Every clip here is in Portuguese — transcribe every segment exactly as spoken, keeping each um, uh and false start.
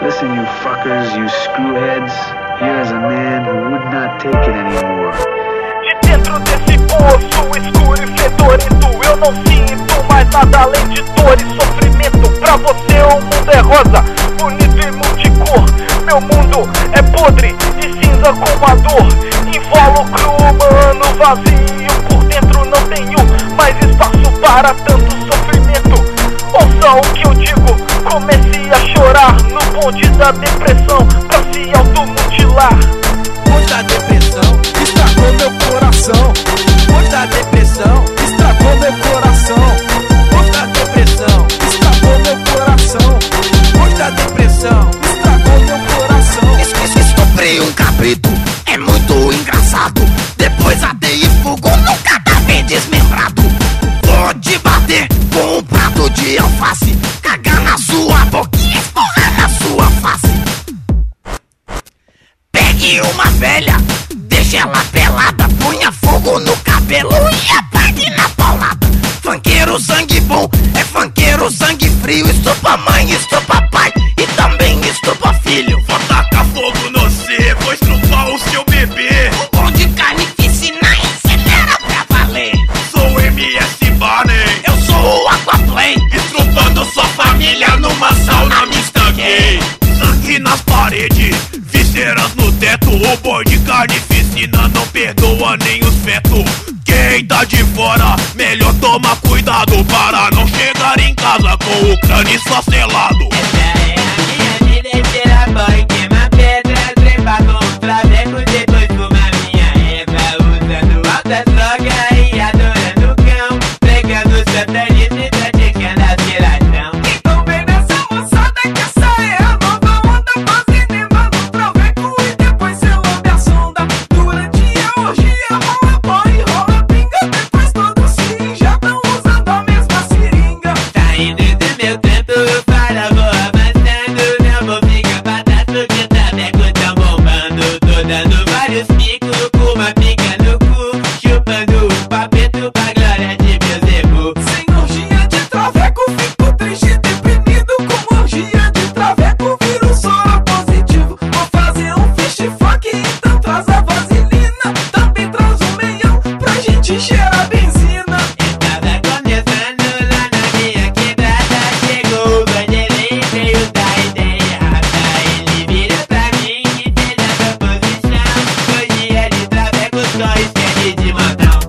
Listen, you fuckers, you screwheads. Here's a man who would not take it anymore. De dentro desse poço escuro e fedorento, eu não sinto mais nada além de dor e sofrimento. Pra você o mundo é rosa, bonito e multicor. Meu mundo é podre e cinza como a dor. Invólucro humano vazio, por dentro não tenho mais espaço para tanto sofrimento. Ouça o que eu digo, comece a chorar no bonde da depressão pra se automutilar. Muita depressão estragou meu coração. Muita depressão estragou meu coração. Muita depressão estragou meu coração. Muita depressão estragou meu coração. Estuprei um cabrito, é muito engraçado. Depois atei fogo no cadáver desmembrado. Vou te bater com um prato de alface, cagar na sua boca e escorrer na sua face. Pegue uma velha, deixe ela pelada, punha fogo no cabelo e apague na paulada. Funkeiro sangue bom, é funkeiro sangue frio. Estupa mãe, estupa pai e também estupa filho. Vou tacar fogo no C, vou estrupar o seu bebê. O bom de carnificina acelera pra valer. Sou M S Barney, eu sou o Aquaplane, estrupando sua família numa sauna me estanquei. Sangue nas paredes, visceras no teto. O boi de carnificina não perdoa nem os fetos. Quem tá de fora, melhor tomar cuidado para não chegar em casa com o crânio esfacelado. Essa é a minha vida inteira, boy. Queima pedra, trepa com traveco, depois fuma minha erva, usando alta droga e adorando o cão, pregando satanismo e praticando aspiração. Então vem nessa moçada que essa é a nova onda, fazendo emba no traveco e depois cê lambe a sonda. Durante a orgia rola pó e rola pinga, depois todos se já tão usando a mesma seringa. Saindo do meu tempo, eu falo, vou avançando, não vou ficar pra trás porque traveco tão bombando. Tô dando vários picos com uma pica no cu, chupando o papeto pra glória de Beelzebub. Sem orgia de traveco fico triste e deprimido. Com orgia de traveco viro soro positivo. Vou fazer um fish fuck, então traz a vaselina. Também traz um meião pra gente cheirar benzina. Estava começando lá na minha quebrada, chegou o Vanderlei, veio da ideia errada. Ele virou pra mim e fez a proposição. Orgia de traveco só esquece de montão.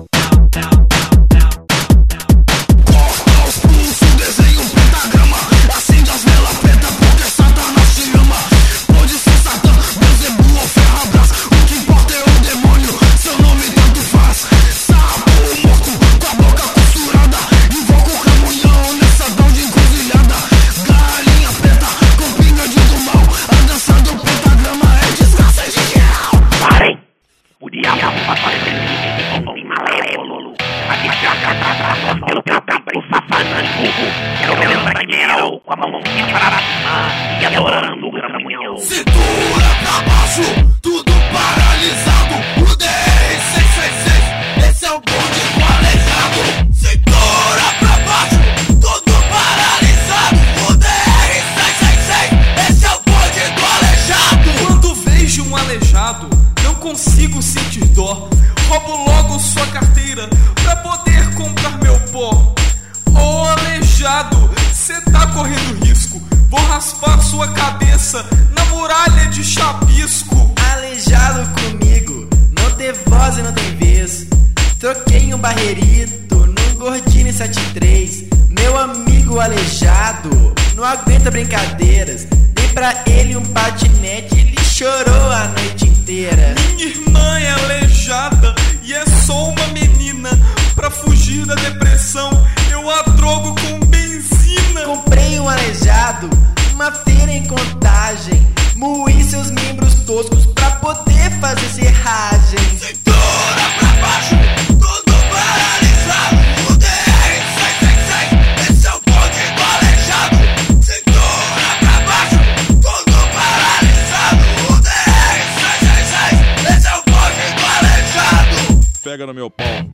Corta os pulsos, desenha um pentagrama, acende as velas preta porque Satanás te ama. Pode ser Satã, Beelzebub ou Ferrabras, o que importa é o demônio, seu nome tanto faz. Sapo morto com a boca costurada, invoca o camunhão nessa dão de encruzilhada. Galinha preta com pinga de do mal, a dança do pentagrama é desgraça de geral. Parem! O diabo apareceu em mim, como um malévolo. A desgraça pelo cabelo safanã burro. Quero ver o banheiro com a mãozinha para cima e adorando o caminhão. Cintura pra baixo, tudo paralisado. O D R seiscentos e sessenta e seis, esse é o bonde do aleijado. Cintura pra baixo, tudo paralisado. O D R seiscentos e sessenta e seis, esse é o bonde do aleijado. Quando vejo um aleijado, não consigo sentir dó. Roubo logo sua carteira pra poder comprar meu pó. Ô aleijado, cê tá correndo risco. Vou raspar sua cabeça na muralha de chapisco. Aleijado comigo, não tem voz e não tem vez. Troquei um barreirito num Gordini sete três. Meu amigo aleijado não aguenta brincadeiras. Dei pra ele um patinete, ele chorou a noite inteira. Minha irmã é aleijada e é só uma menina. Pra fugir da depressão, eu a drogo com benzina. Comprei um aleijado numa feira em Contagem. Moí seus membros toscos pra poder fazer serragem. Cintura pra baixo, tudo paralisado. O D R seiscentos e sessenta e seis, esse é o bonde do aleijado. Cintura pra baixo, tudo paralisado. O D R seiscentos e sessenta e seis, esse é o bonde do aleijado. Pega no meu pau.